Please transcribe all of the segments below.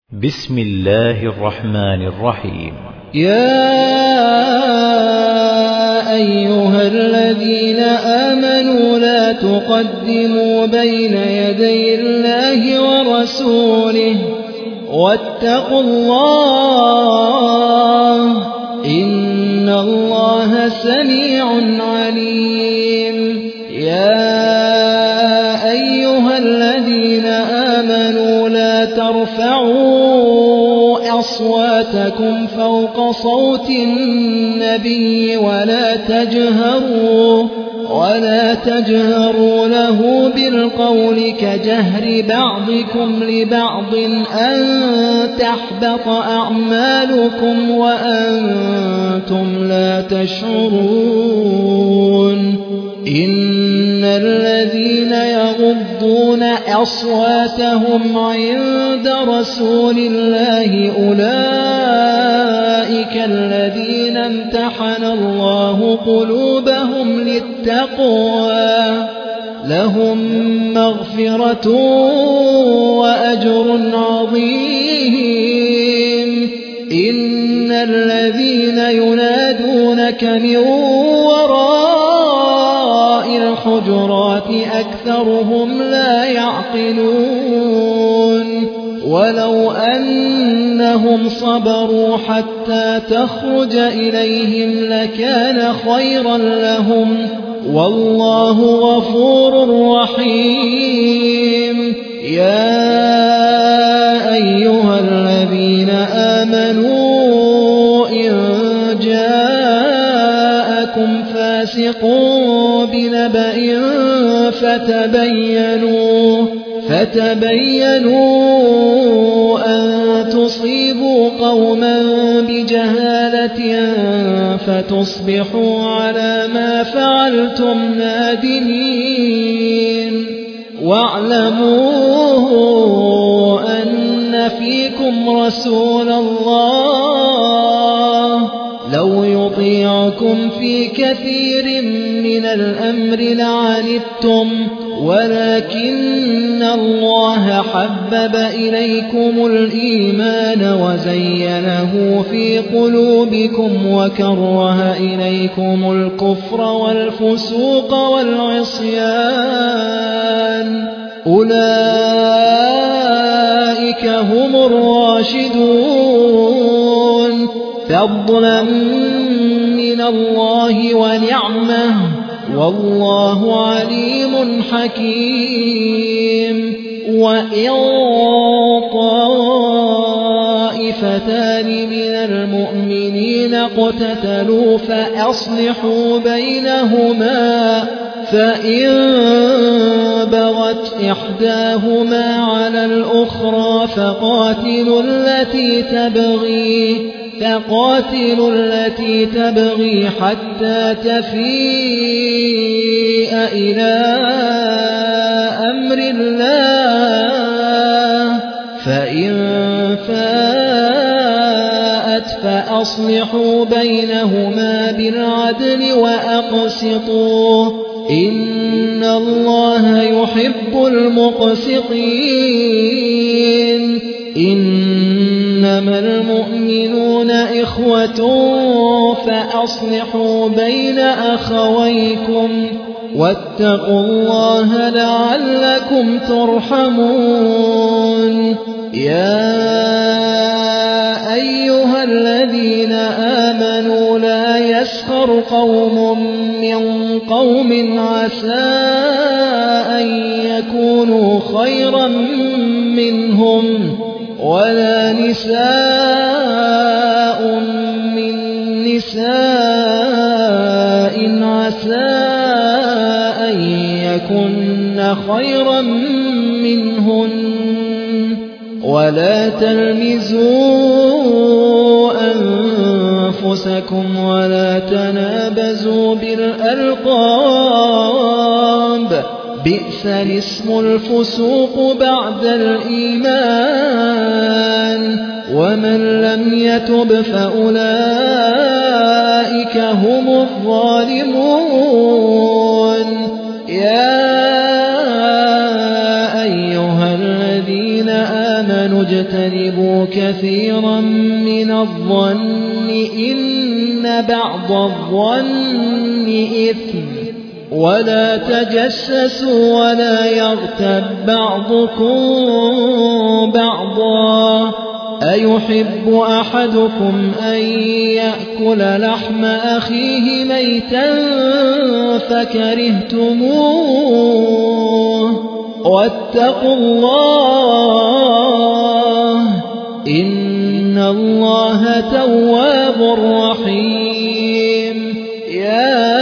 بسم الله الرحمن الرحيم. يا أيها الذين آمنوا لا تقدموا بين يدي الله ورسوله واتقوا الله إن الله سميع عليم. يا أيها الذين آمنوا لا ترفعوا أصواتكم فوق صوت النبي ولا تجهروا له بالقول كجهر بعضكم لبعض أن تحبط أعمالكم وأنتم لا تشعرون. إن الذين يغضون أصواتهم عند رسول الله أولئك الذين امتحن الله قلوبهم للتقوى لهم مغفرة وأجر عظيم. إن الذين ينادونك من وراء الحجرات أكثرهم لا يعقلون. ولو أنهم صبروا حتى تخرج إليهم لكان خيرا لهم والله غفور رحيم. يا أيها الذين آمنوا إن جاءكم فاسق بنبأ فتبينوا أن تصيبوا قوما بجهالة فتصبحوا على ما فعلتم نادمين. واعلموا أن فيكم رسول الله لو يطيعكم في كثير من الأمر لعنتم ولكن الله حبب إليكم الإيمان وزينه في قلوبكم وكره إليكم الكفر والفسوق والعصيان أولئك هم الراشدون فضلا من الله ونعمه والله عليم حكيم. وإن طائفتان من المؤمنين اقتتلوا فأصلحوا بينهما فإن بغت إحداهما على الأخرى فقاتلوا التي تبغي حتى تفيء إلى أمر الله فإن فاءت فأصلحوا بينهما بالعدل وأقسطوا إن الله يحب المقسطين. إنما المؤمنون إخوة فأصلحوا بين أخويكم واتقوا الله لعلكم ترحمون. يا أيها الذين آمنوا لا يسخر قوم من قوم عسى أن يكونوا خيرا منهم ولا نساء من نساء عسى أن يكن خيرا منهن ولا تلمزوا أنفسكم ولا تنابزوا بالألقاب بئس الاسم الفسوق بعد الإيمان ومن لم يتب فأولئك هم الظالمون. يا أيها الذين آمنوا تجتنبوا كثيرا من الظن إن بعض الظن إثم ولا تجسسوا ولا يغتب بعضكم بعضا أيحب أحدكم أن يأكل لحم أخيه ميتا فكرهتموه واتقوا الله إن الله تواب رحيم يا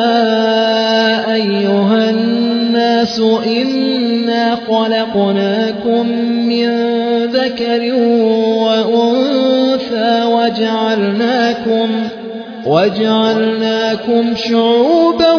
أيها الناس إنا خلقناكم من ذكر وأنثى وجعلناكم شعوبا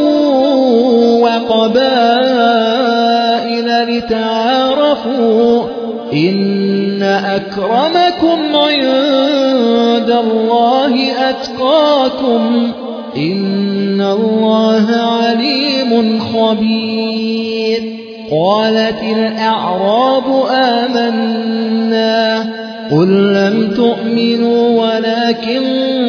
وقبائل لتعارفوا إن أكرمكم عند الله أتقاكم إن الله عليم خبير قالت الأعراب آمنا قل لم تؤمنوا ولكن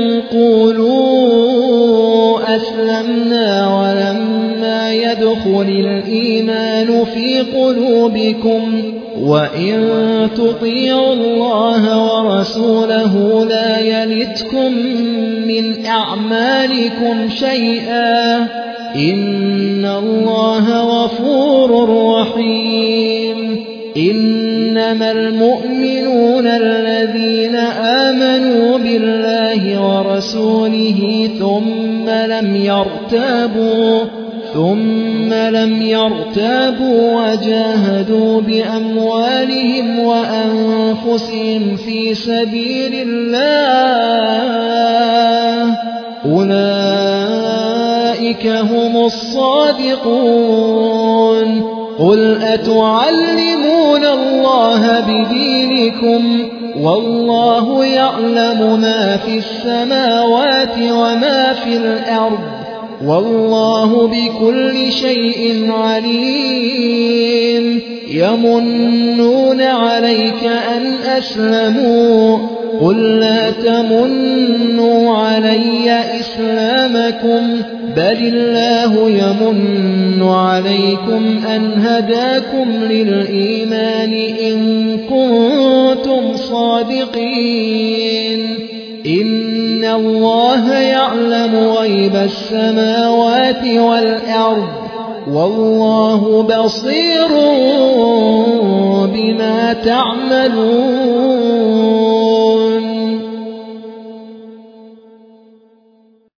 قولوا أسلمنا ولما يدخل الإيمان في قلوبكم وإن تطيعوا الله ورسوله لا يلتكم من أعمالكم شيئا إن الله غفور رحيم إنما المؤمنون الذين آمنوا بالله ورسوله ثم لم يرتابوا وجاهدوا بأموالهم وأنفسهم في سبيل الله أولئك هم الصادقون قل أتعلمون الله بدينكم والله يعلم ما في السماوات وما في الأرض والله بكل شيء عليم يمنون عليك أن أسلموا قل لا تمنوا علي إسلامكم بل الله يمن عليكم أن هداكم للإيمان إن كنتم صادقين إن الله يعلم غيب السماوات والأرض والله بصير بما تعملون